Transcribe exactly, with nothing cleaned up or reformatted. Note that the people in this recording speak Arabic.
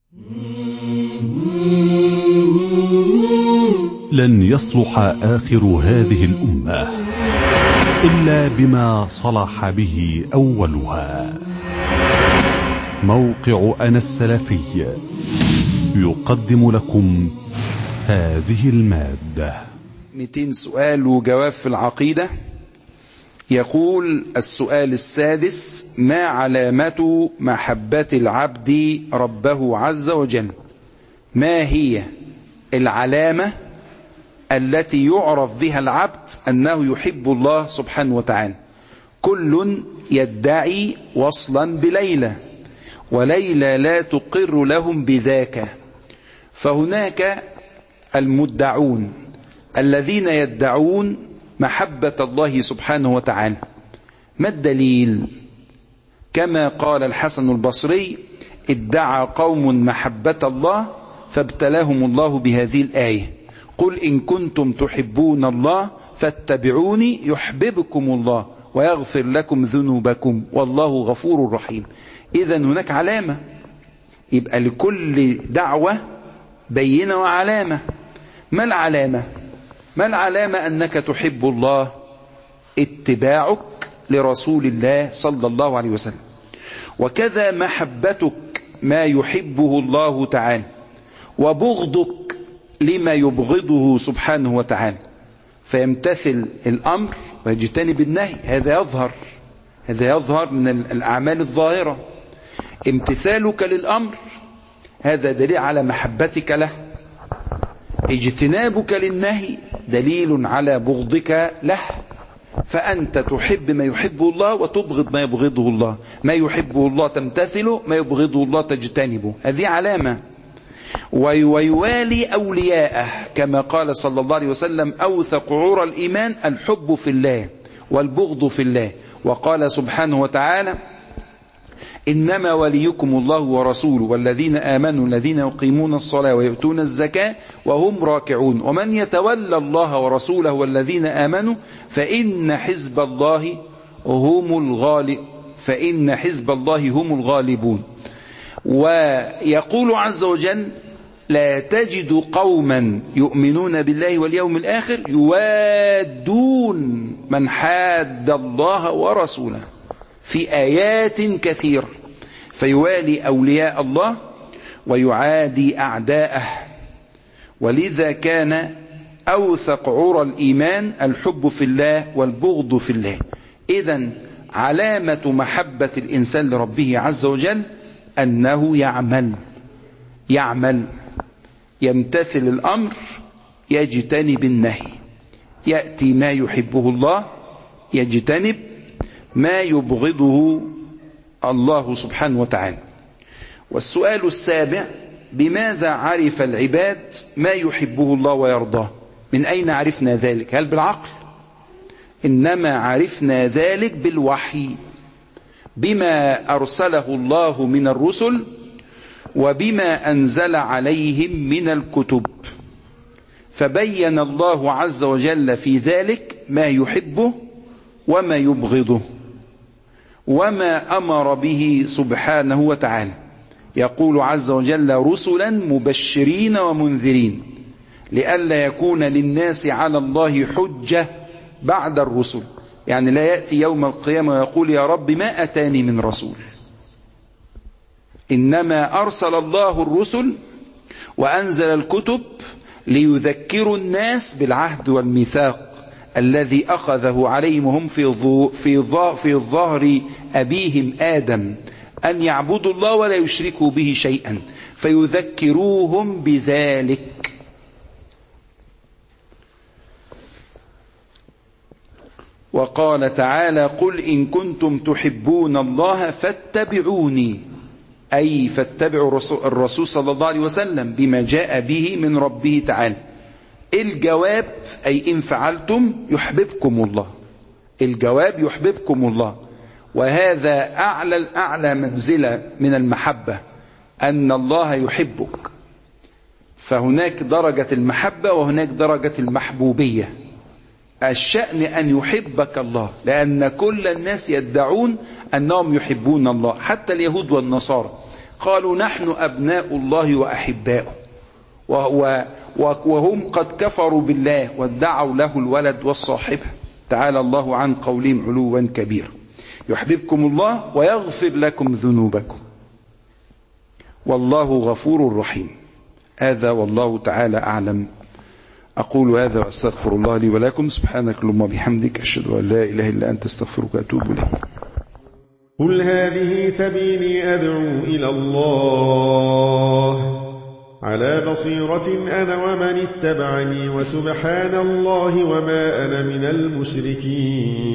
لن يصلح آخر هذه الأمة إلا بما صلح به أولها. موقع أنا السلفي يقدم لكم هذه المادة. مئتين سؤال وجواب في العقيدة. يقول السؤال السادس: ما علامة محبة العبد ربه عز وجل؟ ما هي العلامة التي يعرف بها العبد أنه يحب الله سبحانه وتعالى؟ كل يدعي وصلا بليلى، وليلى لا تقر لهم بذاك. فهناك المدعون الذين يدعون محبة الله سبحانه وتعالى. ما الدليل؟ كما قال الحسن البصري: ادعى قوم محبة الله فابتلاهم الله بهذه الآية: قل إن كنتم تحبون الله فاتبعوني يحببكم الله ويغفر لكم ذنوبكم والله غفور رحيم. إذن هناك علامة، يبقى لكل دعوة بينة وعلامة. ما العلامة؟ ما العلامة أنك تحب الله؟ اتباعك لرسول الله صلى الله عليه وسلم، وكذا محبتك ما يحبه الله تعالى، وبغضك لما يبغضه سبحانه وتعالى، فيمتثل الأمر ويجتنب النهي. هذا يظهر هذا يظهر من الأعمال الظاهرة. امتثالك للأمر هذا دليل على محبتك له، اجتنابك للنهي دليل على بغضك له. فأنت تحب ما يحبه الله وتبغض ما يبغضه الله، ما يحبه الله تمتثله، ما يبغضه الله تجتنبه. هذه علامة. ويوالي أولياءه كما قال صلى الله عليه وسلم: أوثق عرى الإيمان الحب في الله والبغض في الله. وقال سبحانه وتعالى: إنما وليكم الله ورسوله والذين آمنوا الذين يقيمون الصلاة ويؤتون الزكاة وهم راكعون ومن يتولى الله ورسوله والذين آمنوا فإن حزب الله هم الغالب فإن حزب الله هم الغالبون. ويقول عز وجل: لا تجد قوما يؤمنون بالله واليوم الآخر يوادون من حاد الله ورسوله، في آيات كثيرة. فيوالي أولياء الله ويعادي أعداءه. ولذا كان أوثق عرى الإيمان الحب في الله والبغض في الله. إذن علامة محبة الإنسان لربه عز وجل أنه يعمل يعمل يمتثل الأمر، يجتنب النهي، يأتي ما يحبه الله، يجتنب ما يبغضه الله سبحانه وتعالى. والسؤال السابع: بماذا عرف العباد ما يحبه الله ويرضاه؟ من أين عرفنا ذلك؟ هل بالعقل؟ إنما عرفنا ذلك بالوحي، بما أرسله الله من الرسل وبما أنزل عليهم من الكتب. فبين الله عز وجل في ذلك ما يحبه وما يبغضه وما أمر به سبحانه وتعالى. يقول عز وجل: رسلا مبشرين ومنذرين لئلا يكون للناس على الله حجة بعد الرسل. يعني لا يأتي يوم القيامة ويقول: يا رب ما أتاني من رسول. إنما أرسل الله الرسل وأنزل الكتب ليذكروا الناس بالعهد والميثاق الذي أخذه عليهم هم في في في ظهر أبيهم آدم، أن يعبدوا الله ولا يشركوا به شيئا، فيذكروهم بذلك. وقال تعالى: قل إن كنتم تحبون الله فاتبعوني، أي فاتبعوا الرسول صلى الله عليه وسلم بما جاء به من ربه تعالى. الجواب أي إن فعلتم يحببكم الله. الجواب يحببكم الله. وهذا أعلى الأعلى منزلة من المحبة، أن الله يحبك. فهناك درجة المحبة وهناك درجة المحبوبية. الشأن أن يحبك الله، لأن كل الناس يدعون أنهم يحبون الله، حتى اليهود والنصارى. قالوا نحن أبناء الله وأحباؤه، وهم قد كفروا بالله وادعوا له الولد والصاحبة. تعالى الله عن قولهم علوا كبيرا. يحببكم الله ويغفر لكم ذنوبكم والله غفور رحيم. هذا والله تعالى أعلم. أقول هذا وأستغفر الله لي ولكم. سبحانك اللهم وبحمدك أشهد أن لا إله إلا أنت استغفرك وأتوب إليك. قل هذه سبيلي أدعو إلى الله على بصيرة أنا ومن اتبعني وسبحان الله وما أنا من المشركين.